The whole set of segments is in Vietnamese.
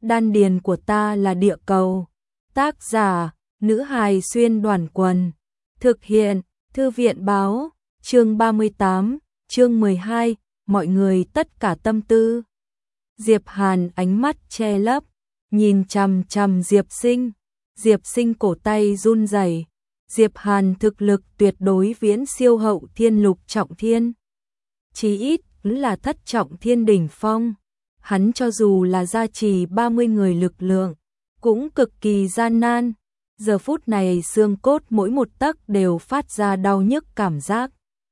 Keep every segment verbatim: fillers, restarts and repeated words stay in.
đan điền của ta là địa cầu. Tác giả, nữ hài xuyên đoàn quần. Thực hiện, thư viện báo, chương ba mươi tám, chương mười hai, mọi người tất cả tâm tư. Diệp Hàn ánh mắt che lấp, nhìn chằm chằm Diệp Sinh. Diệp Sinh cổ tay run rẩy. Diệp Hàn thực lực tuyệt đối viễn siêu hậu thiên lục trọng thiên. Chí ít là thất trọng thiên đỉnh phong. Hắn cho dù là gia trì ba mươi người lực lượng, cũng cực kỳ gian nan. Giờ phút này xương cốt mỗi một tấc đều phát ra đau nhức cảm giác.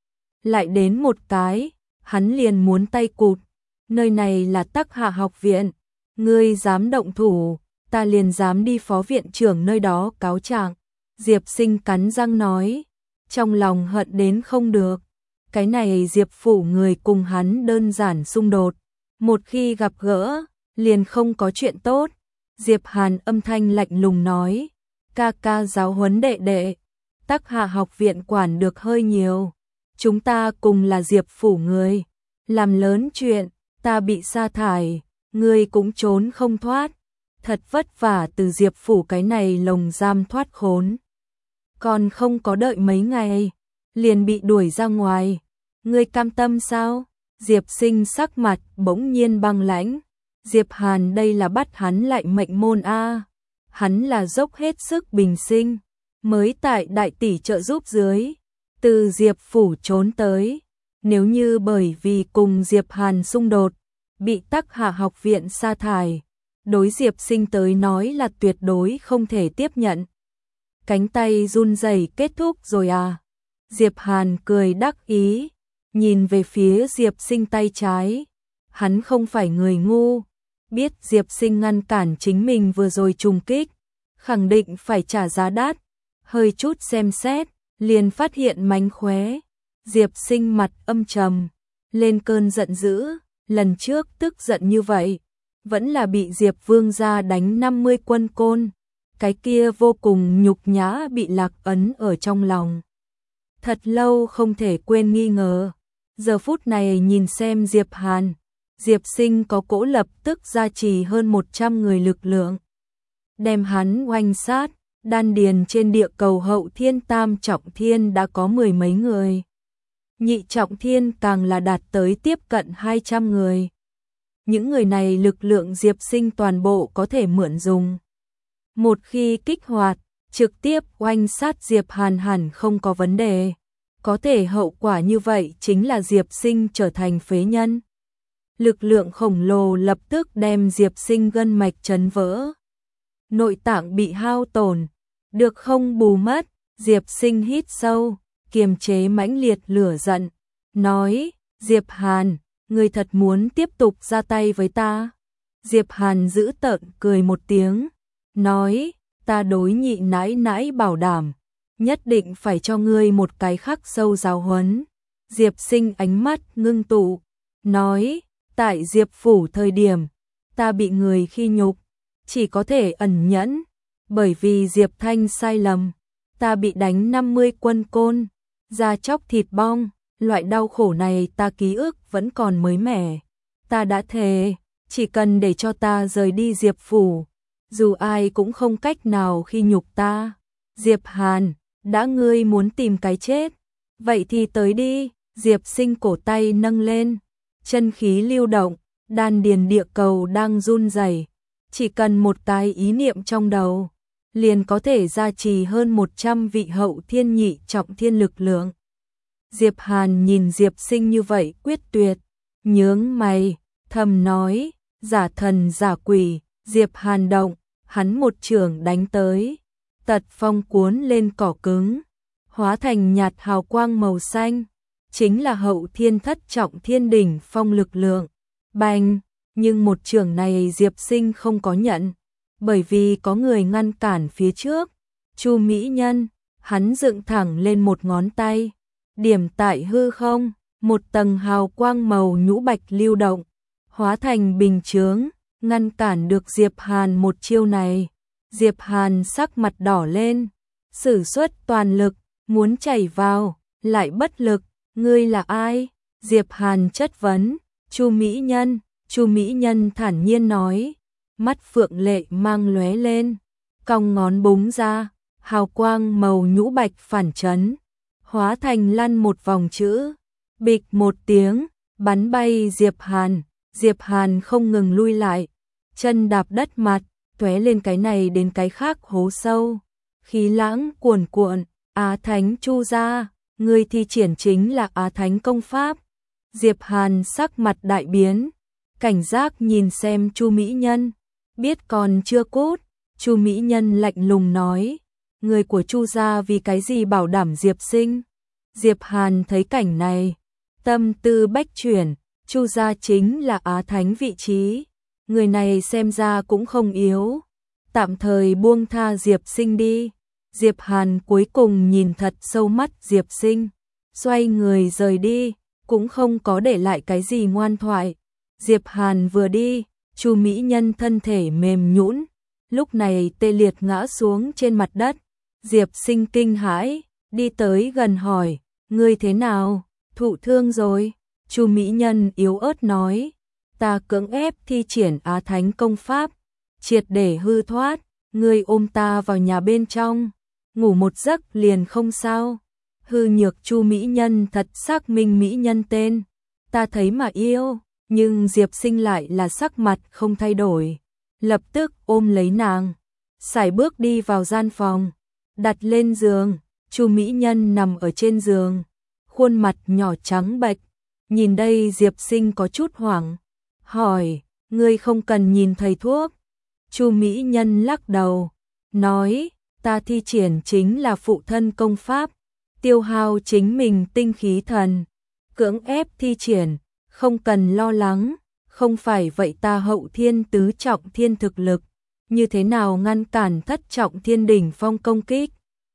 Lại đến một cái, hắn liền muốn tay cụt. Nơi này là Tắc Hạ học viện, ngươi dám động thủ, ta liền dám đi phó viện trưởng nơi đó cáo trạng. Diệp Sinh cắn răng nói, trong lòng hận đến không được. Cái này Diệp phủ người cùng hắn đơn giản xung đột, một khi gặp gỡ, liền không có chuyện tốt. Diệp Hàn âm thanh lạnh lùng nói, ca ca giáo huấn đệ đệ, Tắc Hạ học viện quản được hơi nhiều. Chúng ta cùng là Diệp phủ người, làm lớn chuyện, ta bị sa thải, ngươi cũng trốn không thoát. Thật vất vả từ Diệp phủ cái này lồng giam thoát khốn. Còn không có đợi mấy ngày, liền bị đuổi ra ngoài. Ngươi cam tâm sao? Diệp Sinh sắc mặt bỗng nhiên băng lãnh. Diệp Hàn đây là bắt hắn lại mệnh môn a. Hắn là dốc hết sức bình sinh, mới tại đại tỷ trợ giúp dưới, từ Diệp phủ trốn tới. Nếu như bởi vì cùng Diệp Hàn xung đột, bị Tắc Hạ học viện sa thải, đối Diệp Sinh tới nói là tuyệt đối không thể tiếp nhận. Cánh tay run rẩy kết thúc rồi à? Diệp Hàn cười đắc ý, nhìn về phía Diệp Sinh tay trái. Hắn không phải người ngu, biết Diệp Sinh ngăn cản chính mình vừa rồi trùng kích, khẳng định phải trả giá đắt. Hơi chút xem xét, liền phát hiện mánh khóe. Diệp Sinh mặt âm trầm, lên cơn giận dữ. Lần trước tức giận như vậy, vẫn là bị Diệp Vương gia đánh năm mươi quân côn. Cái kia vô cùng nhục nhã bị lạc ấn ở trong lòng. Thật lâu không thể quên nghi ngờ. Giờ phút này nhìn xem Diệp Hàn, Diệp Sinh có cỗ lập tức gia trì hơn một trăm người lực lượng. Đem hắn oanh sát, đan điền trên địa cầu hậu thiên tam trọng thiên đã có mười mấy người. Nhị trọng thiên càng là đạt tới tiếp cận hai trăm người. Những người này lực lượng Diệp Sinh toàn bộ có thể mượn dùng. Một khi kích hoạt, trực tiếp oanh sát Diệp Hàn hẳn không có vấn đề. Có thể hậu quả như vậy chính là Diệp Sinh trở thành phế nhân. Lực lượng khổng lồ lập tức đem Diệp Sinh gân mạch chấn vỡ. Nội tạng bị hao tổn, được không bù mất. Diệp Sinh hít sâu, kiềm chế mãnh liệt lửa giận, nói, Diệp Hàn, ngươi thật muốn tiếp tục ra tay với ta? Diệp Hàn giữ tợn cười một tiếng, nói, ta đối nhị nãi nãi bảo đảm, nhất định phải cho ngươi một cái khắc sâu giáo huấn. Diệp Sinh ánh mắt ngưng tụ, nói, tại Diệp phủ thời điểm, ta bị người khi nhục, chỉ có thể ẩn nhẫn, bởi vì Diệp Thanh sai lầm, ta bị đánh năm mươi quân côn, da chóc thịt bong, loại đau khổ này ta ký ức vẫn còn mới mẻ. Ta đã thề, chỉ cần để cho ta rời đi Diệp phủ, dù ai cũng không cách nào khi nhục ta. Diệp Hàn, đã ngươi muốn tìm cái chết, vậy thì tới đi. Diệp Sinh cổ tay nâng lên, chân khí lưu động, đan điền địa cầu đang run rẩy, chỉ cần một cái ý niệm trong đầu, liền có thể gia trì hơn một trăm vị hậu thiên nhị trọng thiên lực lượng. Diệp Hàn nhìn Diệp Sinh như vậy quyết tuyệt, nhướng mày, thầm nói, giả thần giả quỷ. Diệp Hàn động, hắn một chưởng đánh tới, tật phong cuốn lên cỏ cứng, hóa thành nhạt hào quang màu xanh, chính là hậu thiên thất trọng thiên đỉnh phong lực lượng. Bành, nhưng một chưởng này Diệp Sinh không có nhận, bởi vì có người ngăn cản phía trước. Chu mỹ nhân, hắn dựng thẳng lên một ngón tay, điểm tại hư không, một tầng hào quang màu nhũ bạch lưu động, hóa thành bình chướng, ngăn cản được Diệp Hàn một chiêu này. Diệp Hàn sắc mặt đỏ lên, sử xuất toàn lực, muốn chảy vào, lại bất lực. Ngươi là ai? Diệp Hàn chất vấn. Chu mỹ nhân. Chu mỹ nhân thản nhiên nói, mắt phượng lệ mang lóe lên, cong ngón búng ra, hào quang màu nhũ bạch phản chấn, hóa thành lăn một vòng chữ, bịch một tiếng, bắn bay Diệp Hàn. Diệp Hàn không ngừng lui lại, chân đạp đất mặt, tóe lên cái này đến cái khác hố sâu, khí lãng cuồn cuộn. Á Thánh Chu gia, người thi triển chính là Á Thánh công pháp. Diệp Hàn sắc mặt đại biến, cảnh giác nhìn xem Chu mỹ nhân, biết còn chưa cút. Chu mỹ nhân lạnh lùng nói, người của Chu gia vì cái gì bảo đảm Diệp Sinh? Diệp Hàn thấy cảnh này, tâm tư bách chuyển. Chu gia chính là Á Thánh vị trí, người này xem ra cũng không yếu, tạm thời buông tha Diệp Sinh đi. Diệp Hàn cuối cùng nhìn thật sâu mắt Diệp Sinh, xoay người rời đi, cũng không có để lại cái gì ngoan thoại. Diệp Hàn vừa đi, Chu mỹ nhân thân thể mềm nhũn, lúc này tê liệt ngã xuống trên mặt đất. Diệp Sinh kinh hãi, đi tới gần hỏi, ngươi thế nào, thụ thương rồi? Chu mỹ nhân yếu ớt nói, ta cưỡng ép thi triển Á Thánh công pháp, triệt để hư thoát, ngươi ôm ta vào nhà bên trong, ngủ một giấc liền không sao. Hư nhược Chu mỹ nhân thật xác minh mỹ nhân tên, ta thấy mà yêu, nhưng Diệp Sinh lại là sắc mặt không thay đổi, lập tức ôm lấy nàng, sải bước đi vào gian phòng, đặt lên giường. Chu mỹ nhân nằm ở trên giường, khuôn mặt nhỏ trắng bệch. Nhìn đây Diệp Sinh có chút hoảng, hỏi, ngươi không cần nhìn thầy thuốc. Chu mỹ nhân lắc đầu, nói, ta thi triển chính là phụ thân công pháp, tiêu hao chính mình tinh khí thần, cưỡng ép thi triển, không cần lo lắng, không phải vậy ta hậu thiên tứ trọng thiên thực lực, như thế nào ngăn cản thất trọng thiên đỉnh phong công kích.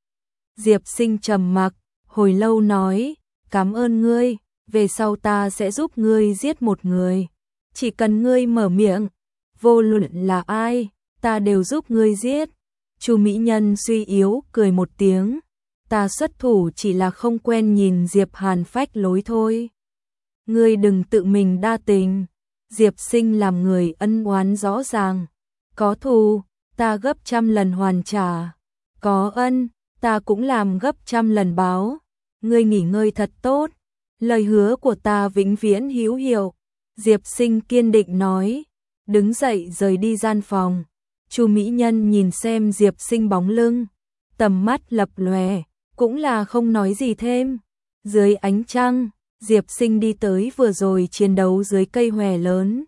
Diệp Sinh trầm mặc, hồi lâu nói, cảm ơn ngươi. Về sau ta sẽ giúp ngươi giết một người, chỉ cần ngươi mở miệng, vô luận là ai, ta đều giúp ngươi giết. Chu mỹ nhân suy yếu cười một tiếng, ta xuất thủ chỉ là không quen nhìn Diệp Hàn phách lối thôi. Ngươi đừng tự mình đa tình, Diệp Sinh làm người ân oán rõ ràng, có thù, ta gấp trăm lần hoàn trả, có ân, ta cũng làm gấp trăm lần báo. Ngươi nghỉ ngơi thật tốt, lời hứa của ta vĩnh viễn hữu hiệu. Diệp Sinh kiên định nói, đứng dậy rời đi gian phòng. Chu mỹ nhân nhìn xem Diệp Sinh bóng lưng, tầm mắt lập lòe, cũng là không nói gì thêm. Dưới ánh trăng, Diệp Sinh đi tới vừa rồi chiến đấu dưới cây hòe lớn,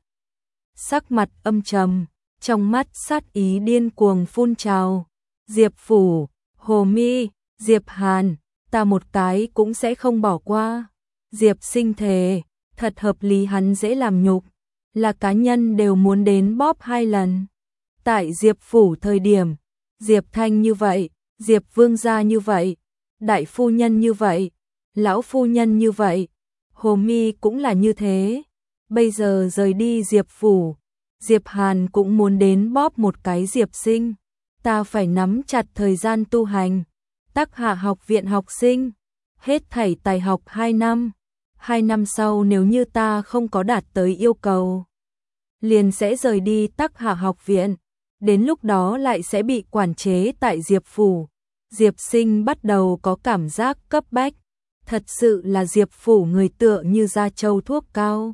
sắc mặt âm trầm, trong mắt sát ý điên cuồng phun trào. Diệp Phủ, Hồ Mi, Diệp Hàn, ta một cái cũng sẽ không bỏ qua. Diệp Sinh thề, thật hợp lý, hắn dễ làm nhục, là cá nhân đều muốn đến bóp hai lần. Tại Diệp Phủ thời điểm, Diệp Thanh như vậy, Diệp Vương gia như vậy, đại phu nhân như vậy, lão phu nhân như vậy, Hồ Mi cũng là như thế. Bây giờ rời đi Diệp Phủ, Diệp Hàn cũng muốn đến bóp một cái Diệp Sinh. Ta phải nắm chặt thời gian tu hành. Tắc Hạ học viện học sinh, hết thảy tài học hai năm. Hai năm sau nếu như ta không có đạt tới yêu cầu, liền sẽ rời đi Tắc Hạ học viện. Đến lúc đó lại sẽ bị quản chế tại Diệp Phủ. Diệp Sinh bắt đầu có cảm giác cấp bách. Thật sự là Diệp Phủ người tựa như da trâu thuốc cao.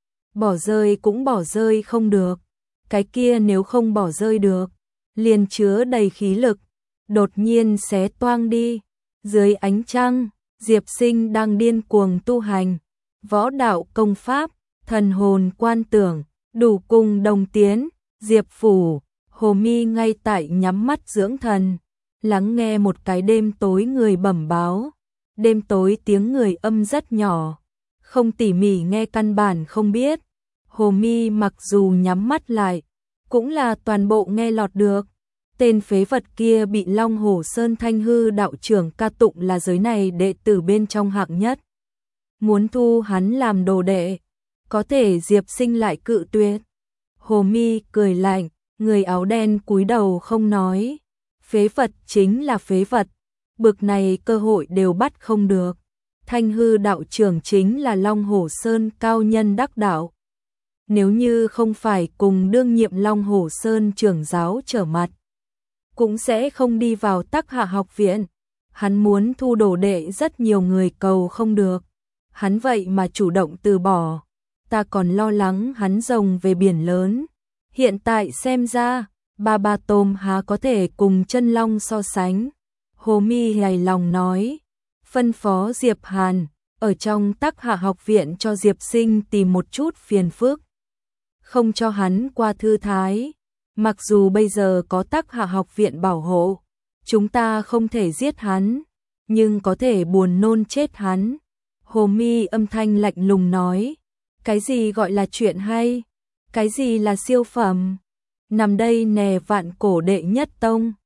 Bỏ rơi cũng bỏ rơi không được. Cái kia nếu không bỏ rơi được, liền chứa đầy khí lực, đột nhiên xé toang đi. Dưới ánh trăng, Diệp Sinh đang điên cuồng tu hành, võ đạo công pháp, thần hồn quan tưởng, đủ cùng đồng tiến. Diệp Phủ, Hồ Mi ngay tại nhắm mắt dưỡng thần, lắng nghe một cái đêm tối người bẩm báo. Đêm tối tiếng người âm rất nhỏ, không tỉ mỉ nghe căn bản không biết. Hồ Mi mặc dù nhắm mắt lại, cũng là toàn bộ nghe lọt được. Tên phế vật kia bị Long Hổ Sơn Thanh Hư đạo trưởng ca tụng là giới này đệ tử bên trong hạng nhất. Muốn thu hắn làm đồ đệ, có thể Diệp Sinh lại cự tuyệt. Hồ Mi cười lạnh, người áo đen cúi đầu không nói. Phế vật chính là phế vật, bực này cơ hội đều bắt không được. Thanh Hư đạo trưởng chính là Long Hổ Sơn cao nhân đắc đạo. nếu như không phải cùng đương nhiệm Long Hổ Sơn trưởng giáo trở mặt, cũng sẽ không đi vào Tắc Hạ học viện. Hắn muốn thu đồ đệ rất nhiều người cầu không được, hắn vậy mà chủ động từ bỏ, ta còn lo lắng hắn rồng về biển lớn. Hiện tại xem ra, ba ba tôm há có thể cùng chân long so sánh. Hồ Mi hài lòng nói, phân phó Diệp Hàn, ở trong Tắc Hạ học viện cho Diệp Sinh tìm một chút phiền phức, không cho hắn qua thư thái. Mặc dù bây giờ có Tắc Hạ học viện bảo hộ, chúng ta không thể giết hắn, nhưng có thể buồn nôn chết hắn. Hồ Mi âm thanh lạnh lùng nói, cái gì gọi là chuyện hay, cái gì là siêu phẩm, nằm đây nè vạn cổ đệ nhất tông.